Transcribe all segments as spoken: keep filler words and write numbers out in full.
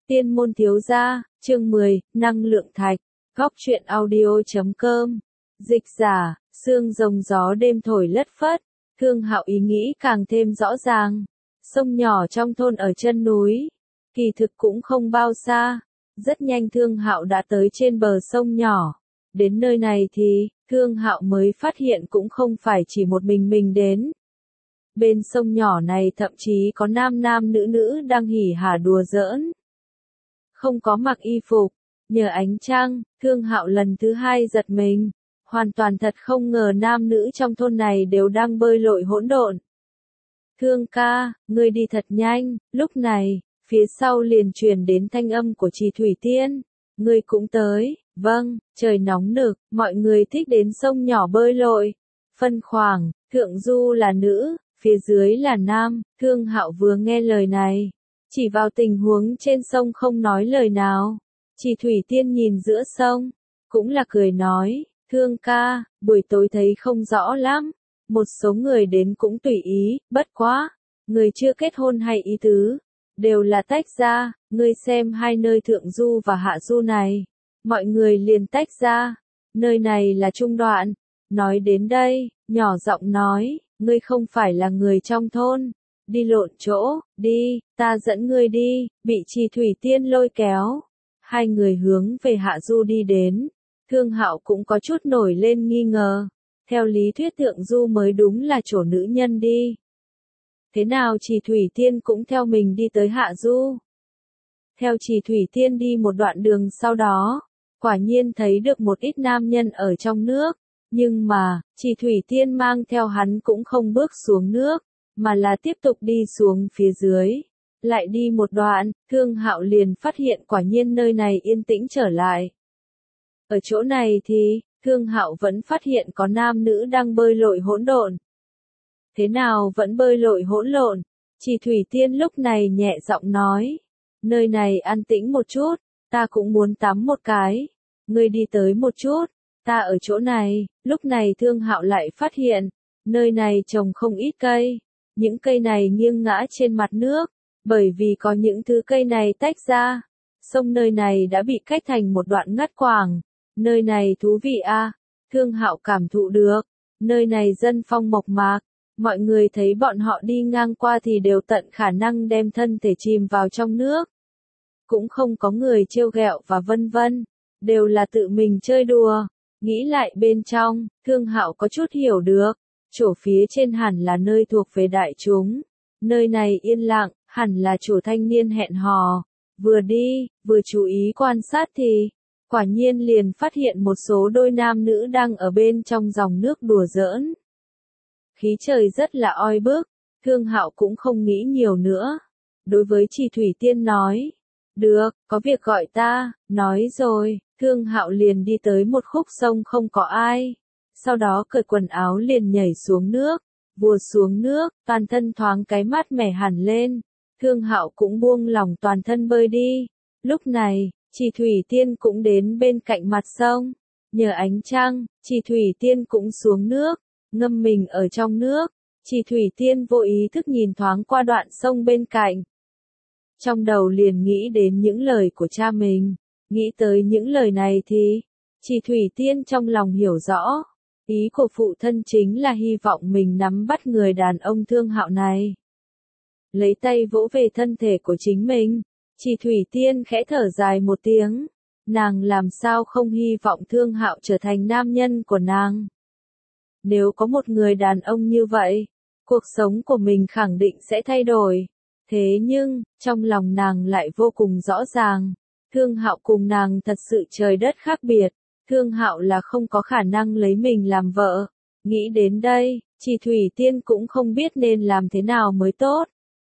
Tiên môn thiếu gia, chương mười, năng lượng thạch, góc truyện audio chấm com. Dịch giả, sương rồng gió đêm thổi lất phất, Thương Hạo ý nghĩ càng thêm rõ ràng. Sông nhỏ trong thôn ở chân núi, kỳ thực cũng không bao xa. Rất nhanh Thương Hạo đã tới trên bờ sông nhỏ. Đến nơi này thì, Thương Hạo mới phát hiện cũng không phải chỉ một mình mình đến. Bên sông nhỏ này thậm chí có nam nam nữ nữ đang hỉ hả đùa giỡn. Không có mặc y phục, nhờ ánh trăng, Thương Hạo lần thứ hai giật mình. Hoàn toàn thật không ngờ nam nữ trong thôn này đều đang bơi lội hỗn độn. Thương ca, ngươi đi thật nhanh, lúc này, phía sau liền truyền đến thanh âm của Trì Thủy Tiên. Ngươi cũng tới, vâng, trời nóng nực, mọi người thích đến sông nhỏ bơi lội. Phân khoảng, thượng du là nữ, phía dưới là nam, Thương Hạo vừa nghe lời này. Chỉ vào tình huống trên sông không nói lời nào. Trì Thủy Tiên nhìn giữa sông, cũng là cười nói, Thương ca, buổi tối thấy không rõ lắm. Một số người đến cũng tùy ý, bất quá. Người chưa kết hôn hay ý tứ, đều là tách ra, ngươi xem hai nơi thượng du và hạ du này. Mọi người liền tách ra, nơi này là trung đoạn. Nói đến đây, nhỏ giọng nói, ngươi không phải là người trong thôn. Đi lộn chỗ, đi, ta dẫn ngươi đi, bị Trì Thủy Tiên lôi kéo. Hai người hướng về hạ du đi đến. Thương Hạo cũng có chút nổi lên nghi ngờ. Theo lý thuyết thượng du mới đúng là chỗ nữ nhân đi. Thế nào Trì Thủy Tiên cũng theo mình đi tới hạ du. Theo Trì Thủy Tiên đi một đoạn đường sau đó, quả nhiên thấy được một ít nam nhân ở trong nước. Nhưng mà, Trì Thủy Tiên mang theo hắn cũng không bước xuống nước, mà là tiếp tục đi xuống phía dưới. Lại đi một đoạn, Thương Hạo liền phát hiện quả nhiên nơi này yên tĩnh trở lại. Ở chỗ này thì, Thương Hạo vẫn phát hiện có nam nữ đang bơi lội hỗn độn. Thế nào vẫn bơi lội hỗn lộn? Trì Thủy Tiên lúc này nhẹ giọng nói. Nơi này an tĩnh một chút, ta cũng muốn tắm một cái. Ngươi đi tới một chút, ta ở chỗ này. Lúc này Thương Hạo lại phát hiện, nơi này trồng không ít cây. Những cây này nghiêng ngã trên mặt nước, bởi vì có những thứ cây này tách ra. Sông nơi này đã bị cách thành một đoạn ngắt quãng. Nơi này thú vị a, à? Thương Hạo cảm thụ được. Nơi này dân phong mộc mạc. Mọi người thấy bọn họ đi ngang qua thì đều tận khả năng đem thân thể chìm vào trong nước. Cũng không có người trêu ghẹo và vân vân. Đều là tự mình chơi đùa. Nghĩ lại bên trong, Thương Hạo có chút hiểu được. Chỗ phía trên hẳn là nơi thuộc về đại chúng. Nơi này yên lặng, hẳn là chỗ thanh niên hẹn hò. Vừa đi, vừa chú ý quan sát thì, quả nhiên liền phát hiện một số đôi nam nữ đang ở bên trong dòng nước đùa giỡn. Khí trời rất là oi bức, Thương Hạo cũng không nghĩ nhiều nữa. Đối với Trì Thủy Tiên nói, được, có việc gọi ta, nói rồi, Thương Hạo liền đi tới một khúc sông không có ai. Sau đó cởi quần áo liền nhảy xuống nước, vùa xuống nước, toàn thân thoáng cái mát mẻ hẳn lên. Thương Hạo cũng buông lỏng toàn thân bơi đi. Lúc này, Trì Thủy Tiên cũng đến bên cạnh mặt sông. Nhờ ánh trăng, Trì Thủy Tiên cũng xuống nước, ngâm mình ở trong nước. Trì Thủy Tiên vô ý thức nhìn thoáng qua đoạn sông bên cạnh. Trong đầu liền nghĩ đến những lời của cha mình. Nghĩ tới những lời này thì, Trì Thủy Tiên trong lòng hiểu rõ. Ý của phụ thân chính là hy vọng mình nắm bắt người đàn ông Thương Hạo này. Lấy tay vỗ về thân thể của chính mình. Trì Thủy Tiên khẽ thở dài một tiếng. Nàng làm sao không hy vọng Thương Hạo trở thành nam nhân của nàng. Nếu có một người đàn ông như vậy, cuộc sống của mình khẳng định sẽ thay đổi. Thế nhưng, trong lòng nàng lại vô cùng rõ ràng. Thương Hạo cùng nàng thật sự trời đất khác biệt. Thương Hạo là không có khả năng lấy mình làm vợ. Nghĩ đến đây, Trì Thủy Tiên cũng không biết nên làm thế nào mới tốt.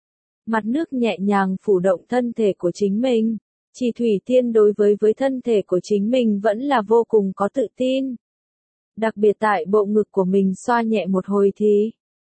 Mặt nước nhẹ nhàng phủ động thân thể của chính mình. Trì Thủy Tiên đối với với thân thể của chính mình vẫn là vô cùng có tự tin. Đặc biệt tại bộ ngực của mình xoa nhẹ một hồi thì,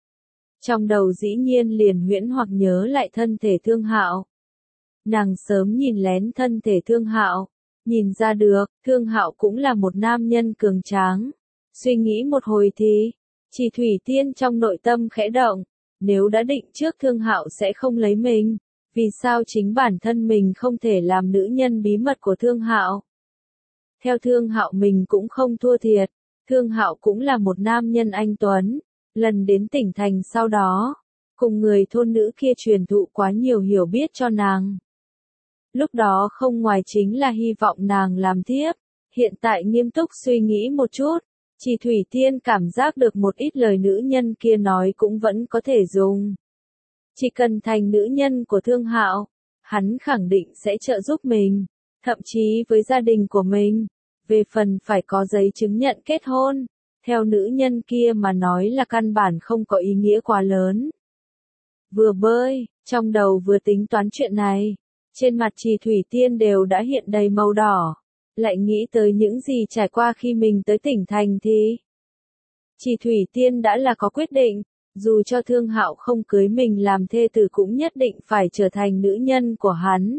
trong đầu dĩ nhiên liền huyễn hoặc nhớ lại thân thể Thương Hạo. Nàng sớm nhìn lén thân thể Thương Hạo, nhìn ra được, Thương Hạo cũng là một nam nhân cường tráng. Suy nghĩ một hồi thì, Trì Thủy Tiên trong nội tâm khẽ động. Nếu đã định trước Thương Hạo sẽ không lấy mình, Vì sao chính bản thân mình không thể làm nữ nhân bí mật của Thương Hạo? Theo Thương Hạo mình cũng không thua thiệt, Thương Hạo cũng là một nam nhân anh tuấn, lần đến tỉnh thành sau đó, cùng người thôn nữ kia truyền thụ quá nhiều hiểu biết cho nàng. Lúc đó không ngoài chính là hy vọng nàng làm thiếp, hiện tại nghiêm túc suy nghĩ một chút, Chỉ Thủy Tiên cảm giác được một ít lời nữ nhân kia nói cũng vẫn có thể dùng. Chỉ cần thành nữ nhân của Thương Hạo, hắn khẳng định sẽ trợ giúp mình, thậm chí với gia đình của mình. Về phần phải có giấy chứng nhận kết hôn, theo nữ nhân kia mà nói là căn bản không có ý nghĩa quá lớn. Vừa bơi, trong đầu vừa tính toán chuyện này, trên mặt Chỉ Thủy Tiên đều đã hiện đầy màu đỏ, lại nghĩ tới những gì trải qua khi mình tới tỉnh thành thì Chỉ Thủy Tiên đã là có quyết định, dù cho Thương Hạo không cưới mình làm thê tử cũng nhất định phải trở thành nữ nhân của hắn.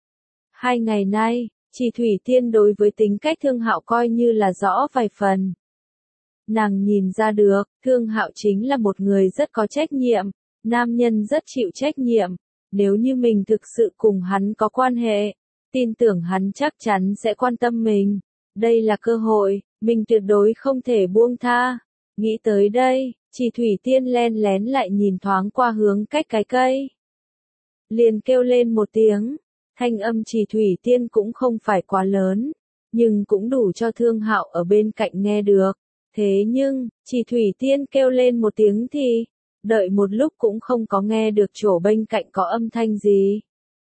Hai ngày nay, Chỉ Thủy Tiên đối với tính cách Thương Hạo coi như là rõ vài phần. Nàng nhìn ra được, Thương Hạo chính là một người rất có trách nhiệm, nam nhân rất chịu trách nhiệm, nếu như mình thực sự cùng hắn có quan hệ, tin tưởng hắn chắc chắn sẽ quan tâm mình. Đây là cơ hội, mình tuyệt đối không thể buông tha. Nghĩ tới đây, Chỉ Thủy Tiên len lén lại nhìn thoáng qua hướng cách cái cây. Liền kêu lên một tiếng, thanh âm Chỉ Thủy Tiên cũng không phải quá lớn, nhưng cũng đủ cho Thương Hạo ở bên cạnh nghe được. Thế nhưng, Chỉ Thủy Tiên kêu lên một tiếng thì, đợi một lúc cũng không có nghe được chỗ bên cạnh có âm thanh gì.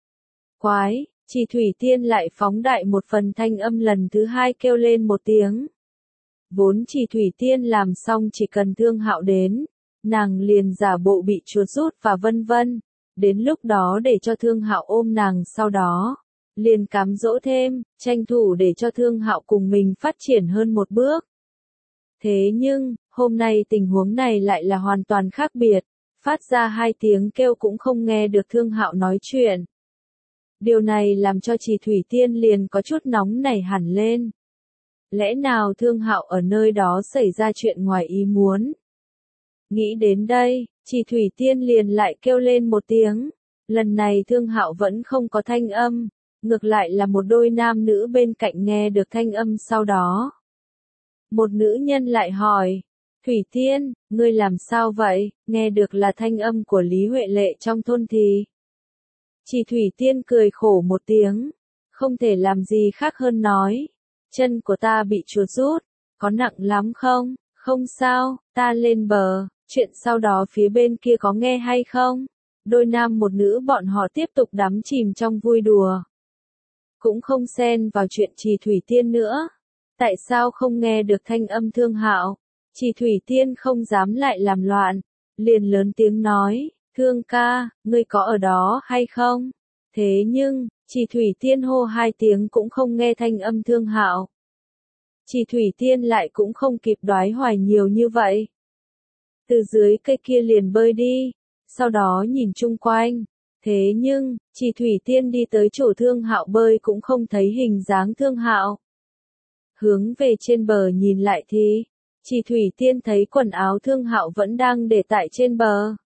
Quái, Chỉ Thủy Tiên lại phóng đại một phần thanh âm lần thứ hai kêu lên một tiếng. Vốn Chỉ Thủy Tiên làm xong chỉ cần Thương Hạo đến, nàng liền giả bộ bị chuột rút và vân vân, đến lúc đó để cho Thương Hạo ôm nàng sau đó, liền cám dỗ thêm, tranh thủ để cho Thương Hạo cùng mình phát triển hơn một bước. Thế nhưng, hôm nay tình huống này lại là hoàn toàn khác biệt, phát ra hai tiếng kêu cũng không nghe được Thương Hạo nói chuyện. Điều này làm cho Chỉ Thủy Tiên liền có chút nóng nảy hẳn lên. Lẽ nào Thương Hạo ở nơi đó xảy ra chuyện ngoài ý muốn? Nghĩ đến đây, Chỉ Thủy Tiên liền lại kêu lên một tiếng. Lần này Thương Hạo vẫn không có thanh âm, ngược lại là một đôi nam nữ bên cạnh nghe được thanh âm sau đó. Một nữ nhân lại hỏi, Thủy Tiên, ngươi làm sao vậy? Nghe được là thanh âm của Lý Huệ Lệ trong thôn thì. Chỉ Thủy Tiên cười khổ một tiếng, không thể làm gì khác hơn nói. Chân của ta bị chuột rút, có nặng lắm không? Không sao, ta lên bờ, chuyện sau đó phía bên kia có nghe hay không? Đôi nam một nữ bọn họ tiếp tục đắm chìm trong vui đùa. Cũng không xen vào chuyện Chỉ Thủy Tiên nữa. Tại sao không nghe được thanh âm Thương Hạo? Chỉ Thủy Tiên không dám lại làm loạn, liền lớn tiếng nói, Thương ca, ngươi có ở đó hay không? Thế nhưng, Chỉ Thủy Tiên hô hai tiếng cũng không nghe thanh âm Thương Hạo. Chỉ Thủy Tiên lại cũng không kịp đoái hoài nhiều như vậy. Từ dưới cây kia liền bơi đi, sau đó nhìn chung quanh. Thế nhưng, Chỉ Thủy Tiên đi tới chỗ Thương Hạo bơi cũng không thấy hình dáng Thương Hạo. Hướng về trên bờ nhìn lại thì, Chỉ Thủy Tiên thấy quần áo Thương Hạo vẫn đang để tại trên bờ.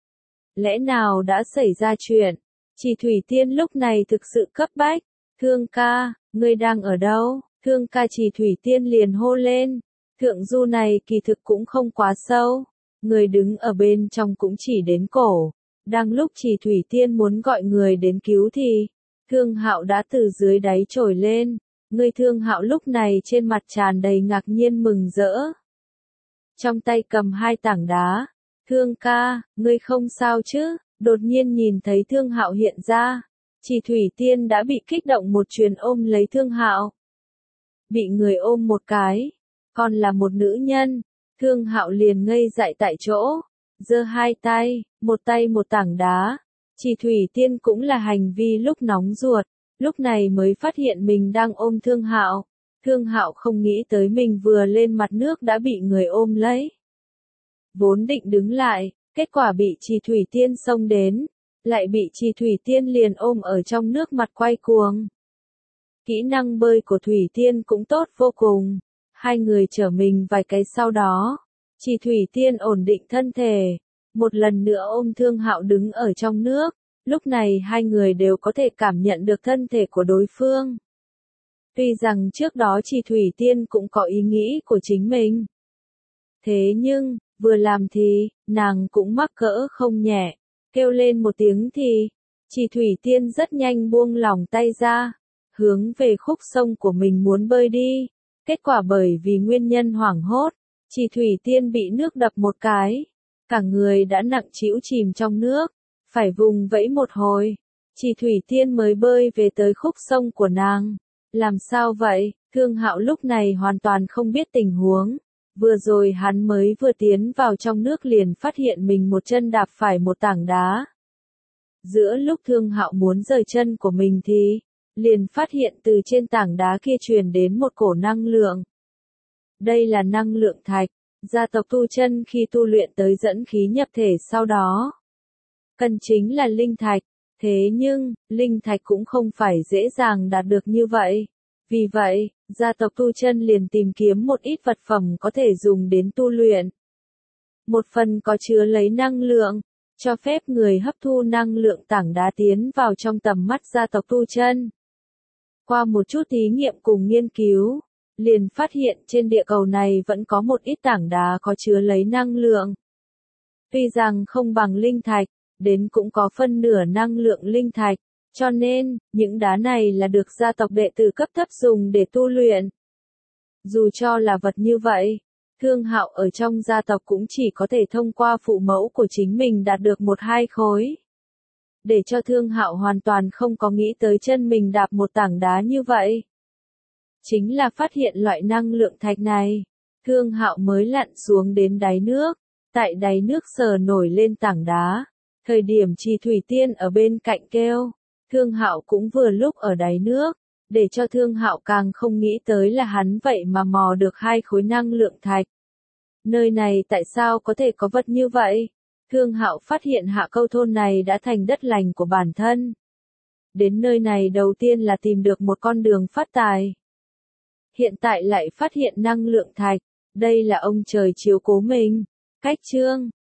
Lẽ nào đã xảy ra chuyện? Chỉ Thủy Tiên lúc này thực sự cấp bách. Thương ca, ngươi đang ở đâu? Thương ca Chỉ Thủy Tiên liền hô lên. Thượng du này kỳ thực cũng không quá sâu. Người đứng ở bên trong cũng chỉ đến cổ. Đang lúc Chỉ Thủy Tiên muốn gọi người đến cứu thì, Thương Hạo đã từ dưới đáy trồi lên. Người Thương Hạo lúc này trên mặt tràn đầy ngạc nhiên mừng rỡ. Trong tay cầm hai tảng đá. Thương ca, ngươi không sao chứ? Đột nhiên nhìn thấy Thương Hạo hiện ra. Chỉ Thủy Tiên đã bị kích động một truyền ôm lấy Thương Hạo. Bị người ôm một cái, còn là một nữ nhân. Thương Hạo liền ngây dại tại chỗ, giơ hai tay, một tay một tảng đá. Chỉ Thủy Tiên cũng là hành vi lúc nóng ruột, lúc này mới phát hiện mình đang ôm Thương Hạo. Thương Hạo không nghĩ tới mình vừa lên mặt nước đã bị người ôm lấy. Vốn định đứng lại, kết quả bị Chỉ Thủy Tiên xông đến, lại bị Chỉ Thủy Tiên liền ôm ở trong nước mặt quay cuồng. Kỹ năng bơi của Thủy Tiên cũng tốt vô cùng. Hai người chở mình vài cái sau đó, Chỉ Thủy Tiên ổn định thân thể, một lần nữa ôm Thương Hạo đứng ở trong nước, Lúc này hai người đều có thể cảm nhận được thân thể của đối phương. Tuy rằng trước đó Chỉ Thủy Tiên cũng có ý nghĩ của chính mình. Thế nhưng, vừa làm thì, nàng cũng mắc cỡ không nhẹ. Kêu lên một tiếng thì, Chỉ Thủy Tiên rất nhanh buông lỏng tay ra, hướng về khúc sông của mình muốn bơi đi. Kết quả bởi vì nguyên nhân hoảng hốt, Chỉ Thủy Tiên bị nước đập một cái. Cả người đã nặng trĩu chìm trong nước, phải vùng vẫy một hồi. Chỉ Thủy Tiên mới bơi về tới khúc sông của nàng. Làm sao vậy? Thương Hạo lúc này hoàn toàn không biết tình huống. Vừa rồi hắn mới vừa tiến vào trong nước liền phát hiện mình một chân đạp phải một tảng đá. Giữa lúc Thương Hạo muốn rời chân của mình thì, liền phát hiện từ trên tảng đá kia truyền đến một cổ năng lượng. Đây là năng lượng thạch, gia tộc tu chân khi tu luyện tới dẫn khí nhập thể sau đó. Cần chính là linh thạch, thế nhưng, linh thạch cũng không phải dễ dàng đạt được như vậy. Vì vậy, gia tộc tu chân liền tìm kiếm một ít vật phẩm có thể dùng đến tu luyện. Một phần có chứa lấy năng lượng, cho phép người hấp thu năng lượng tảng đá tiến vào trong tầm mắt gia tộc tu chân. Qua một chút thí nghiệm cùng nghiên cứu, liền phát hiện trên địa cầu này vẫn có một ít tảng đá có chứa lấy năng lượng. Tuy rằng không bằng linh thạch, đến cũng có phân nửa năng lượng linh thạch, cho nên, những đá này là được gia tộc đệ tử cấp thấp dùng để tu luyện. Dù cho là vật như vậy, Thương Hạo ở trong gia tộc cũng chỉ có thể thông qua phụ mẫu của chính mình đạt được một hai khối. Để cho Thương Hạo hoàn toàn không có nghĩ tới chân mình đạp một tảng đá như vậy. Chính là phát hiện loại năng lượng thạch này, Thương Hạo mới lặn xuống đến đáy nước, tại đáy nước sờ nổi lên tảng đá. Thời điểm Chỉ Thủy Tiên ở bên cạnh kêu, Thương Hạo cũng vừa lúc ở đáy nước, để cho Thương Hạo càng không nghĩ tới là hắn vậy mà mò được hai khối năng lượng thạch. Nơi này tại sao có thể có vật như vậy? Thương Hạo phát hiện Hạ Câu thôn này đã thành đất lành của bản thân. Đến nơi này đầu tiên là tìm được một con đường phát tài. Hiện tại lại phát hiện năng lượng thạch, đây là ông trời chiếu cố mình. Cách chương